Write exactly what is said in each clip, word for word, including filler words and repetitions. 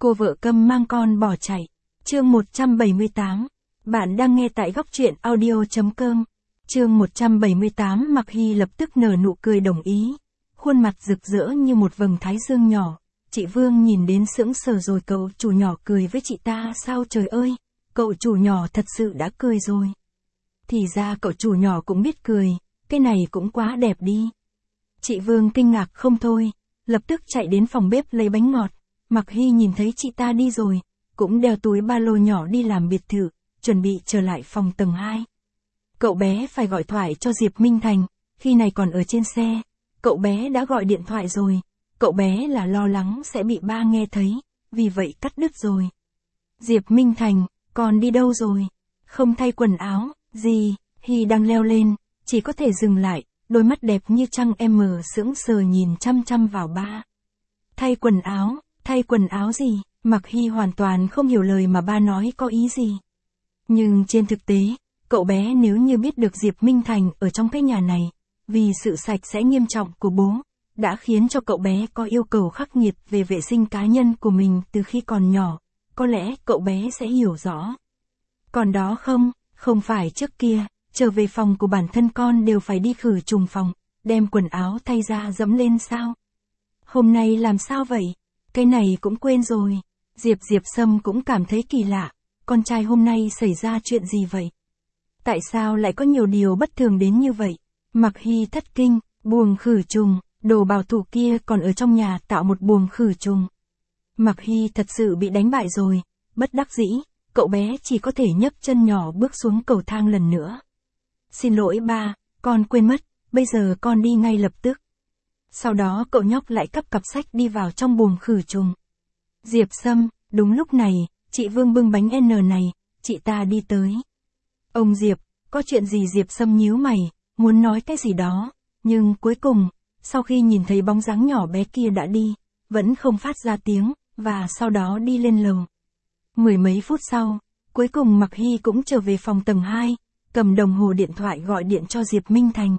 Cô vợ câm mang con bỏ chạy. Chương một trăm bảy mươi tám. Bạn đang nghe tại góc truyện audio chấm com. Chương một trăm bảy mươi tám. Mặc Hy lập tức nở nụ cười đồng ý. Khuôn mặt rực rỡ như một vầng thái dương nhỏ. Chị Vương nhìn đến sững sờ rồi. Cậu chủ nhỏ cười với chị ta sao trời ơi. Cậu chủ nhỏ thật sự đã cười rồi. Thì ra cậu chủ nhỏ cũng biết cười. Cái này cũng quá đẹp đi. Chị Vương kinh ngạc không thôi. Lập tức chạy đến phòng bếp lấy bánh ngọt. Mặc Hy nhìn thấy chị ta đi rồi. Cũng đeo túi ba lô nhỏ đi làm biệt thự. Chuẩn bị trở lại phòng tầng hai. Cậu bé phải gọi thoại cho Diệp Minh Thành. Khi này còn ở trên xe. Cậu bé đã gọi điện thoại rồi. Cậu bé là lo lắng sẽ bị ba nghe thấy. Vì vậy cắt đứt rồi. Diệp Minh Thành, con đi đâu rồi? Không thay quần áo, gì? Hy đang leo lên. Chỉ có thể dừng lại. Đôi mắt đẹp như trăng em sững sờ nhìn chăm chăm vào ba. Thay quần áo, thay quần áo gì? Mặc Hy hoàn toàn không hiểu lời mà ba nói có ý gì. Nhưng trên thực tế, cậu bé nếu như biết được Diệp Minh Thành ở trong cái nhà này, vì sự sạch sẽ nghiêm trọng của bố, đã khiến cho cậu bé có yêu cầu khắc nghiệt về vệ sinh cá nhân của mình từ khi còn nhỏ, có lẽ cậu bé sẽ hiểu rõ. Còn đó không, không phải trước kia, trở về phòng của bản thân con đều phải đi khử trùng phòng, đem quần áo thay ra dẫm lên sao? Hôm nay làm sao vậy? Cái này cũng quên rồi. Diệp Diệp Sâm cũng cảm thấy kỳ lạ, con trai hôm nay xảy ra chuyện gì vậy? Tại sao lại có nhiều điều bất thường đến như vậy? Mặc Hy thất kinh, buồng khử trùng, đồ bảo thủ kia còn ở trong nhà tạo một buồng khử trùng. Mặc Hy thật sự bị đánh bại rồi, bất đắc dĩ, cậu bé chỉ có thể nhấc chân nhỏ bước xuống cầu thang lần nữa. Xin lỗi ba, con quên mất, bây giờ con đi ngay lập tức. Sau đó cậu nhóc lại cắp cặp sách đi vào trong buồng khử trùng. Diệp Sâm, đúng lúc này, chị Vương bưng bánh N này, chị ta đi tới. Ông Diệp, có chuyện gì? Diệp Sâm nhíu mày, muốn nói cái gì đó, nhưng cuối cùng, sau khi nhìn thấy bóng dáng nhỏ bé kia đã đi, vẫn không phát ra tiếng, và sau đó đi lên lầu. Mười mấy phút sau, cuối cùng Mặc Hy cũng trở về phòng tầng hai, cầm đồng hồ điện thoại gọi điện cho Diệp Minh Thành.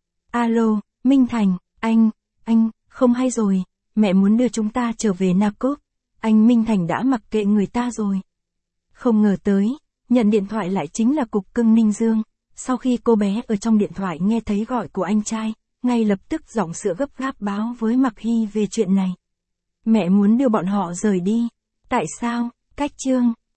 Alo, Minh Thành, anh, anh, không hay rồi, mẹ muốn đưa chúng ta trở về Na Cốc. Anh Minh Thành đã mặc kệ người ta rồi. Không ngờ tới, nhận điện thoại lại chính là Cục Cưng Ninh Dương. Sau khi cô bé ở trong điện thoại nghe thấy gọi của anh trai, ngay lập tức giọng sữa gấp gáp báo với Mặc Hy về chuyện này. Mẹ muốn đưa bọn họ rời đi. Tại sao? Cách Trương,